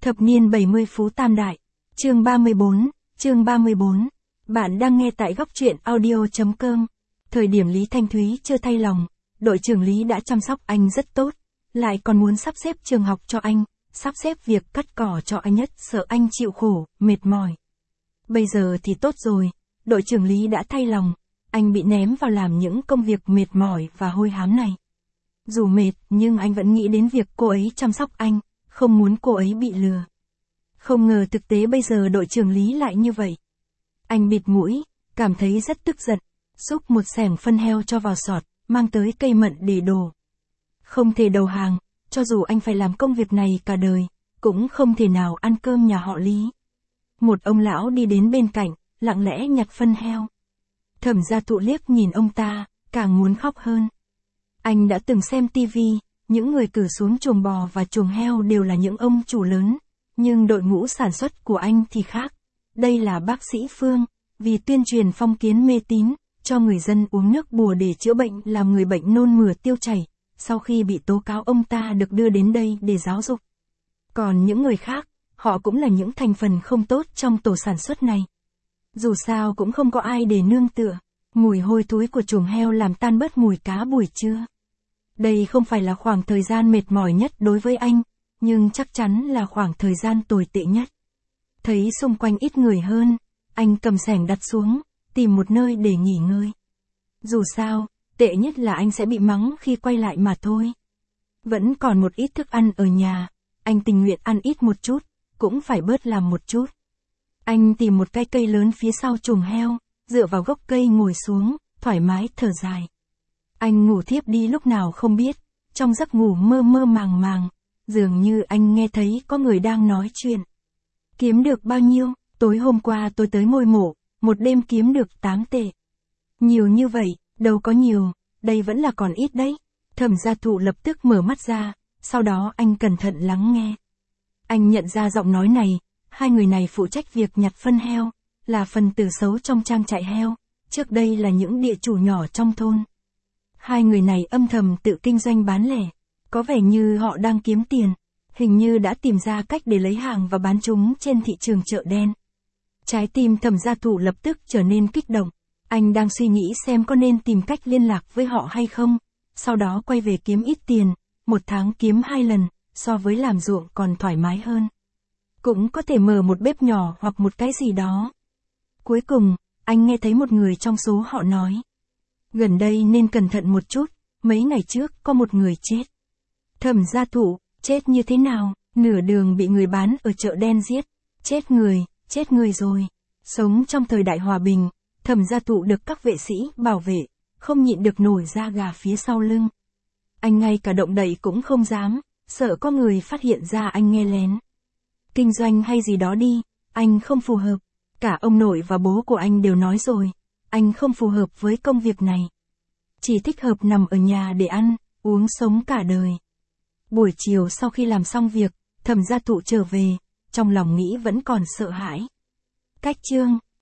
Thập niên 70 Phú Tam Đại. Chương 34. Bạn đang nghe tại góc truyện audio.com. Thời điểm Lý Thanh Thúy chưa thay lòng, đội trưởng Lý đã chăm sóc anh rất tốt, lại còn muốn sắp xếp trường học cho anh, sắp xếp việc cắt cỏ cho anh, nhất sợ anh chịu khổ, mệt mỏi. Bây giờ thì tốt rồi, đội trưởng Lý đã thay lòng, anh bị ném vào làm những công việc mệt mỏi và hôi hám này. Dù mệt nhưng anh vẫn nghĩ đến việc cô ấy chăm sóc anh, không muốn cô ấy bị lừa. Không ngờ thực tế bây giờ đội trưởng Lý lại như vậy. Anh bịt mũi, cảm thấy rất tức giận, xúc một xẻng phân heo cho vào sọt, mang tới cây mận để đổ. Không thể đầu hàng, cho dù anh phải làm công việc này cả đời, cũng không thể nào ăn cơm nhà họ Lý. Một ông lão đi đến bên cạnh, lặng lẽ nhặt phân heo. Thẩm Gia Thụ liếc nhìn ông ta, càng muốn khóc hơn. Anh đã từng xem tivi, những người cử xuống chuồng bò và chuồng heo đều là những ông chủ lớn, nhưng đội ngũ sản xuất của anh thì khác. Đây là bác sĩ Phương, vì tuyên truyền phong kiến mê tín, cho người dân uống nước bùa để chữa bệnh làm người bệnh nôn mửa tiêu chảy. Sau khi bị tố cáo, ông ta được đưa đến đây để giáo dục. Còn những người khác, họ cũng là những thành phần không tốt trong tổ sản xuất này. Dù sao cũng không có ai để nương tựa, mùi hôi thối của chuồng heo làm tan bớt mùi cá buổi trưa. Đây không phải là khoảng thời gian mệt mỏi nhất đối với anh, nhưng chắc chắn là khoảng thời gian tồi tệ nhất. Thấy xung quanh ít người hơn, anh cầm xẻng đặt xuống, tìm một nơi để nghỉ ngơi. Dù sao, tệ nhất là anh sẽ bị mắng khi quay lại mà thôi. Vẫn còn một ít thức ăn ở nhà, anh tình nguyện ăn ít một chút, cũng phải bớt làm một chút. Anh tìm một cái cây lớn phía sau chuồng heo, dựa vào gốc cây ngồi xuống, thoải mái thở dài. Anh ngủ thiếp đi lúc nào không biết, trong giấc ngủ mơ mơ màng màng, dường như anh nghe thấy có người đang nói chuyện. Kiếm được bao nhiêu? Tối hôm qua tôi tới môi mổ, một đêm kiếm được 8 tệ. Nhiều như vậy, đâu có nhiều, đây vẫn là còn ít đấy. Thẩm Gia Thụ lập tức mở mắt ra, sau đó anh cẩn thận lắng nghe. Anh nhận ra giọng nói này, hai người này phụ trách việc nhặt phân heo, là phần tử xấu trong trang trại heo, trước đây là những địa chủ nhỏ trong thôn. Hai người này âm thầm tự kinh doanh bán lẻ, có vẻ như họ đang kiếm tiền, hình như đã tìm ra cách để lấy hàng và bán chúng trên thị trường chợ đen. Trái tim Thẩm Gia Thụ lập tức trở nên kích động, anh đang suy nghĩ xem có nên tìm cách liên lạc với họ hay không, sau đó quay về kiếm ít tiền, một tháng kiếm 2 lần, so với làm ruộng còn thoải mái hơn. Cũng có thể mở một bếp nhỏ hoặc một cái gì đó. Cuối cùng, anh nghe thấy một người trong số họ nói. Gần đây nên cẩn thận một chút, mấy ngày trước có một người chết. Thẩm Gia Thụ, chết như thế nào? Nửa đường bị người bán ở chợ đen giết. Chết người rồi. Sống trong thời đại hòa bình, Thẩm Gia Thụ được các vệ sĩ bảo vệ, không nhịn được nổi da gà phía sau lưng. Anh ngay cả động đậy cũng không dám, sợ có người phát hiện ra anh nghe lén. Kinh doanh hay gì đó đi, anh không phù hợp. Cả ông nội và bố của anh đều nói rồi, anh không phù hợp với công việc này. Chỉ thích hợp nằm ở nhà để ăn, uống sống cả đời. Buổi chiều sau khi làm xong việc, Thẩm Gia Thụ trở về, trong lòng nghĩ vẫn còn sợ hãi. Cách chương